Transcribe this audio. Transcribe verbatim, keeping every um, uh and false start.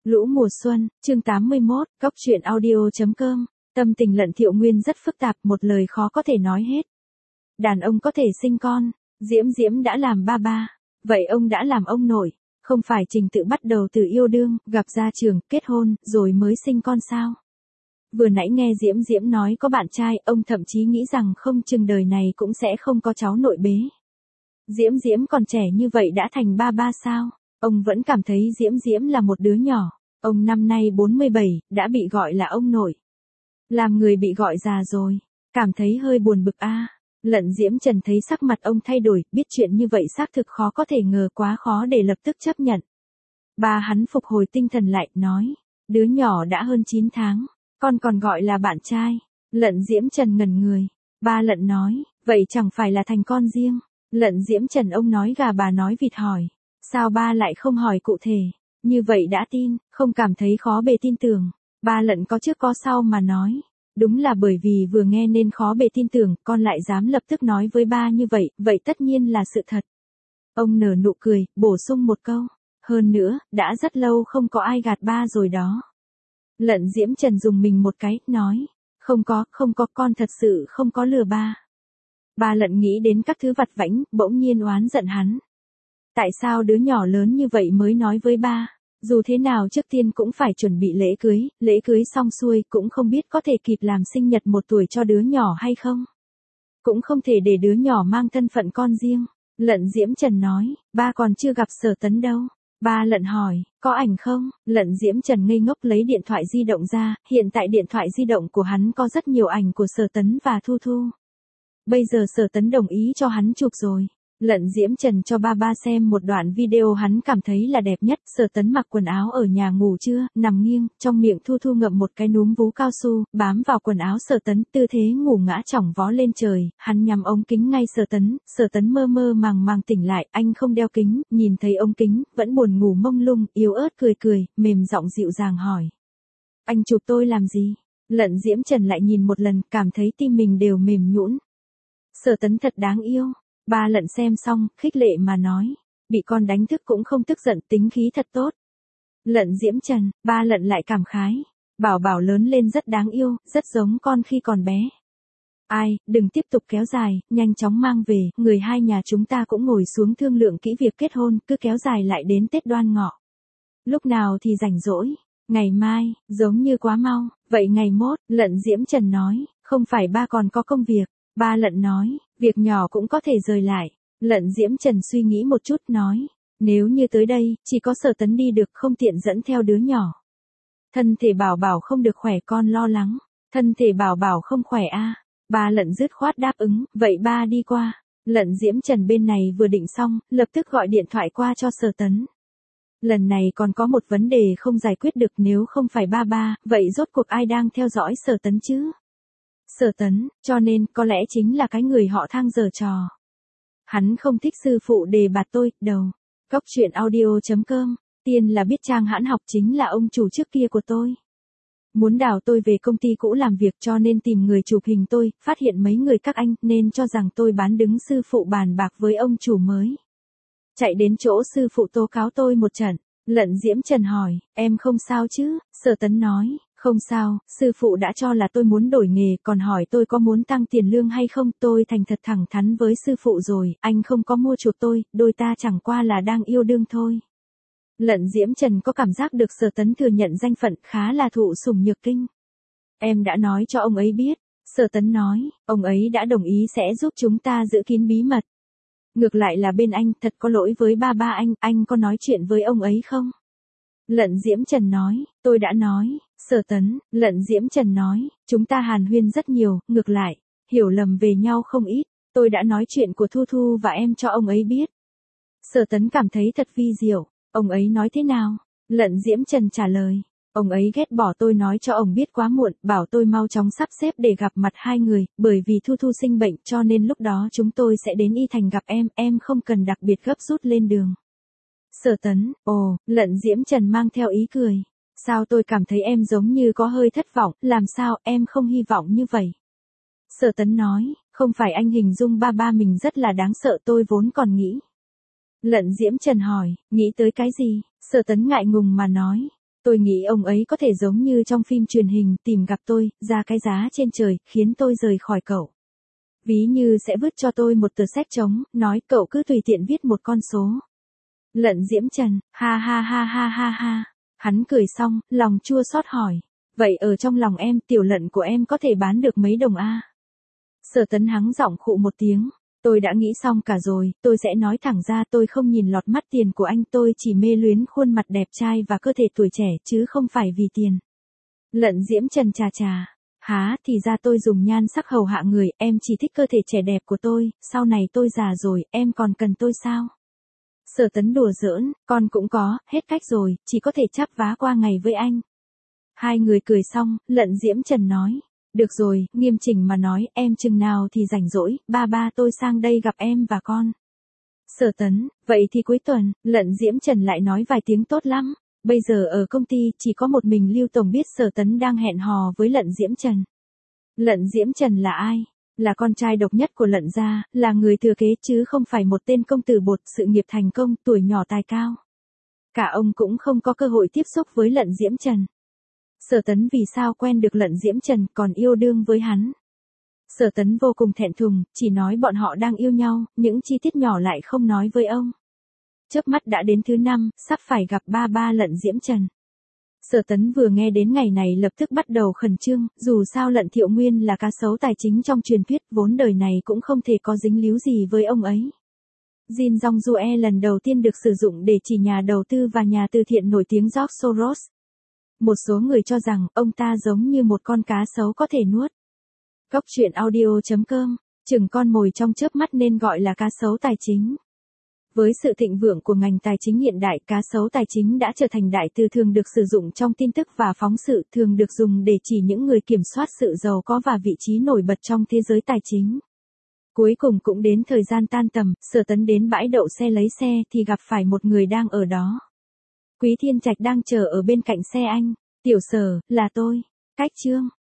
Lũ mùa xuân, chương tám mươi mốt, cóc truyện audio.com. Tâm tình Lận Thiệu Nguyên rất phức tạp, một lời khó có thể nói hết. Đàn ông có thể sinh con, Diễm Diễm đã làm ba ba, vậy ông đã làm ông nội, không phải trình tự bắt đầu từ yêu đương, gặp ra trường, kết hôn, rồi mới sinh con sao? Vừa nãy nghe Diễm Diễm nói có bạn trai, ông thậm chí nghĩ rằng không chừng đời này cũng sẽ không có cháu nội bế. Diễm Diễm còn trẻ như vậy đã thành ba ba sao? Ông vẫn cảm thấy Diễm Diễm là một đứa nhỏ. Ông năm nay bốn mươi bảy, đã bị gọi là ông nội. Làm người bị gọi già rồi, cảm thấy hơi buồn bực a. À. Lận Diễm Trần thấy sắc mặt ông thay đổi, biết chuyện như vậy xác thực khó có thể ngờ, quá khó để lập tức chấp nhận. Ba hắn phục hồi tinh thần lại, nói, đứa nhỏ đã hơn chín tháng, con còn gọi là bạn trai. Lận Diễm Trần ngẩn người. Ba Lận nói, vậy chẳng phải là thành con riêng. Lận Diễm Trần ông nói gà bà nói vịt hỏi. Sao ba lại không hỏi cụ thể? Như vậy đã tin, không cảm thấy khó bề tin tưởng. Ba Lận có trước có sau mà nói. Đúng là bởi vì vừa nghe nên khó bề tin tưởng, con lại dám lập tức nói với ba như vậy, vậy tất nhiên là sự thật. Ông nở nụ cười, bổ sung một câu. Hơn nữa, đã rất lâu không có ai gạt ba rồi đó. Lận Diễm Trần dùng mình một cái, nói. Không có, không có, con thật sự không có lừa ba. Ba Lận nghĩ đến các thứ vặt vãnh, bỗng nhiên oán giận hắn. Tại sao đứa nhỏ lớn như vậy mới nói với ba? Dù thế nào trước tiên cũng phải chuẩn bị lễ cưới, lễ cưới xong xuôi cũng không biết có thể kịp làm sinh nhật một tuổi cho đứa nhỏ hay không. Cũng không thể để đứa nhỏ mang thân phận con riêng. Lận Diễm Trần nói, ba còn chưa gặp Sở Tấn đâu. Ba Lận hỏi, có ảnh không? Lận Diễm Trần ngây ngốc lấy điện thoại di động ra, hiện tại điện thoại di động của hắn có rất nhiều ảnh của Sở Tấn và Thu Thu. Bây giờ Sở Tấn đồng ý cho hắn chụp rồi. Lận Diễm Trần cho ba ba xem một đoạn video hắn cảm thấy là đẹp nhất. Sở Tấn mặc quần áo ở nhà ngủ trưa, nằm nghiêng, trong miệng Thu Thu ngậm một cái núm vú cao su, bám vào quần áo Sở Tấn, tư thế ngủ ngã chỏng vó lên trời, hắn nhắm ống kính ngay Sở Tấn, Sở Tấn mơ mơ màng màng tỉnh lại, anh không đeo kính, nhìn thấy ống kính, vẫn buồn ngủ mông lung, yếu ớt cười cười, mềm giọng dịu dàng hỏi. Anh chụp tôi làm gì? Lận Diễm Trần lại nhìn một lần, cảm thấy tim mình đều mềm nhũn. Sở Tấn thật đáng yêu. Ba Lận xem xong, khích lệ mà nói. Bị con đánh thức cũng không tức giận, tính khí thật tốt. Lận Diễm Trần, ba Lận lại cảm khái. Bảo bảo lớn lên rất đáng yêu, rất giống con khi còn bé. Ai, đừng tiếp tục kéo dài, nhanh chóng mang về, người hai nhà chúng ta cũng ngồi xuống thương lượng kỹ việc kết hôn, cứ kéo dài lại đến Tết Đoan Ngọ. Lúc nào thì rảnh rỗi? Ngày mai, giống như quá mau, vậy ngày mốt, Lận Diễm Trần nói, không phải ba còn có công việc. Ba Lận nói, việc nhỏ cũng có thể rời lại. Lận Diễm Trần suy nghĩ một chút nói, nếu như tới đây, chỉ có Sở Tấn đi được, không tiện dẫn theo đứa nhỏ. Thân thể bảo bảo không được khỏe, con lo lắng. Thân thể bảo bảo không khỏe a. À. Ba Lận dứt khoát đáp ứng, vậy ba đi qua. Lận Diễm Trần bên này vừa định xong, lập tức gọi điện thoại qua cho Sở Tấn. Lần này còn có một vấn đề không giải quyết được, nếu không phải ba ba, vậy rốt cuộc ai đang theo dõi Sở Tấn chứ? Sở Tấn, cho nên, có lẽ chính là cái người họ Thang giở trò. Hắn không thích sư phụ đề bạt tôi, đầu. Cóc truyện audio.com, tiên là biết Trang Hãn Học chính là ông chủ trước kia của tôi. Muốn đào tôi về công ty cũ làm việc, cho nên tìm người chụp hình tôi, phát hiện mấy người các anh, nên cho rằng tôi bán đứng sư phụ bàn bạc với ông chủ mới. Chạy đến chỗ sư phụ tố cáo tôi một trận. Lận Diễm Trần hỏi, em không sao chứ? Sở Tấn nói, không sao, sư phụ đã cho là tôi muốn đổi nghề, còn hỏi tôi có muốn tăng tiền lương hay không, tôi thành thật thẳng thắn với sư phụ rồi, anh không có mua chuộc tôi, đôi ta chẳng qua là đang yêu đương thôi. Lận Diễm Trần có cảm giác được Sở Tấn thừa nhận danh phận khá là thụ sủng nhược kinh. Em đã nói cho ông ấy biết. Sở Tấn nói, ông ấy đã đồng ý sẽ giúp chúng ta giữ kín bí mật. Ngược lại là bên anh, thật có lỗi với ba ba anh, anh có nói chuyện với ông ấy không? Lận Diễm Trần nói, tôi đã nói. Sở Tấn, Lận Diễm Trần nói, chúng ta hàn huyên rất nhiều, ngược lại, hiểu lầm về nhau không ít, tôi đã nói chuyện của Thu Thu và em cho ông ấy biết. Sở Tấn cảm thấy thật vi diệu, ông ấy nói thế nào? Lận Diễm Trần trả lời, ông ấy ghét bỏ tôi nói cho ông biết quá muộn, bảo tôi mau chóng sắp xếp để gặp mặt hai người, bởi vì Thu Thu sinh bệnh cho nên lúc đó chúng tôi sẽ đến Y Thành gặp em, em không cần đặc biệt gấp rút lên đường. Sở Tấn, ồ, Lận Diễm Trần mang theo ý cười. Sao tôi cảm thấy em giống như có hơi thất vọng, làm sao em không hy vọng như vậy? Sở Tấn nói, không phải anh hình dung ba ba mình rất là đáng sợ, tôi vốn còn nghĩ. Lận Diễm Trần hỏi, nghĩ tới cái gì? Sở Tấn ngại ngùng mà nói, Tôi nghĩ ông ấy có thể giống như trong phim truyền hình tìm gặp tôi, ra cái giá trên trời, khiến tôi rời khỏi cậu. Ví như sẽ vứt cho tôi một tờ séc trống, nói cậu cứ tùy tiện viết một con số. Lận Diễm Trần, ha ha ha ha ha ha. Hắn cười xong, lòng chua xót hỏi. Vậy ở trong lòng em, tiểu lận của em có thể bán được mấy đồng a? Sở Tấn hắng giọng khụ một tiếng. Tôi đã nghĩ xong cả rồi, tôi sẽ nói thẳng ra tôi không nhìn lọt mắt tiền của anh, tôi chỉ mê luyến khuôn mặt đẹp trai và cơ thể tuổi trẻ chứ không phải vì tiền. Lận Diễm Trần chà chà. Há, thì ra tôi dùng nhan sắc hầu hạ người, em chỉ thích cơ thể trẻ đẹp của tôi, sau này tôi già rồi, em còn cần tôi sao? Sở Tấn đùa giỡn, con cũng có, hết cách rồi, chỉ có thể chắp vá qua ngày với anh. Hai người cười xong, Lận Diễm Trần nói. Được rồi, nghiêm chỉnh mà nói, em chừng nào thì rảnh rỗi, ba ba tôi sang đây gặp em và con. Sở Tấn, vậy thì cuối tuần, Lận Diễm Trần lại nói vài tiếng tốt lắm. Bây giờ ở công ty chỉ có một mình Lưu Tổng biết Sở Tấn đang hẹn hò với Lận Diễm Trần. Lận Diễm Trần là ai? Là con trai độc nhất của Lận gia, là người thừa kế chứ không phải một tên công tử bột, sự nghiệp thành công, tuổi nhỏ tài cao. Cả ông cũng không có cơ hội tiếp xúc với Lận Diễm Trần. Sở Tấn vì sao quen được Lận Diễm Trần còn yêu đương với hắn? Sở Tấn vô cùng thẹn thùng, chỉ nói bọn họ đang yêu nhau, những chi tiết nhỏ lại không nói với ông. Chớp mắt đã đến thứ năm, sắp phải gặp ba ba Lận Diễm Trần. Sở Tấn vừa nghe đến ngày này lập tức bắt đầu khẩn trương, dù sao Lận Thiệu Nguyên là cá sấu tài chính trong truyền thuyết, vốn đời này cũng không thể có dính líu gì với ông ấy. Jin Jong-jue lần đầu tiên được sử dụng để chỉ nhà đầu tư và nhà từ thiện nổi tiếng George Soros. Một số người cho rằng ông ta giống như một con cá sấu có thể nuốt. Góc truyện audio chấm com, chừng con mồi trong chớp mắt nên gọi là cá sấu tài chính. Với sự thịnh vượng của ngành tài chính hiện đại, cá sấu tài chính đã trở thành đại từ thường được sử dụng trong tin tức và phóng sự, thường được dùng để chỉ những người kiểm soát sự giàu có và vị trí nổi bật trong thế giới tài chính. Cuối cùng cũng đến thời gian tan tầm, Sở Tấn đến bãi đậu xe lấy xe thì gặp phải một người đang ở đó. Quý Thiên Trạch đang chờ ở bên cạnh xe anh. Tiểu Sở, là tôi. Cách Trương.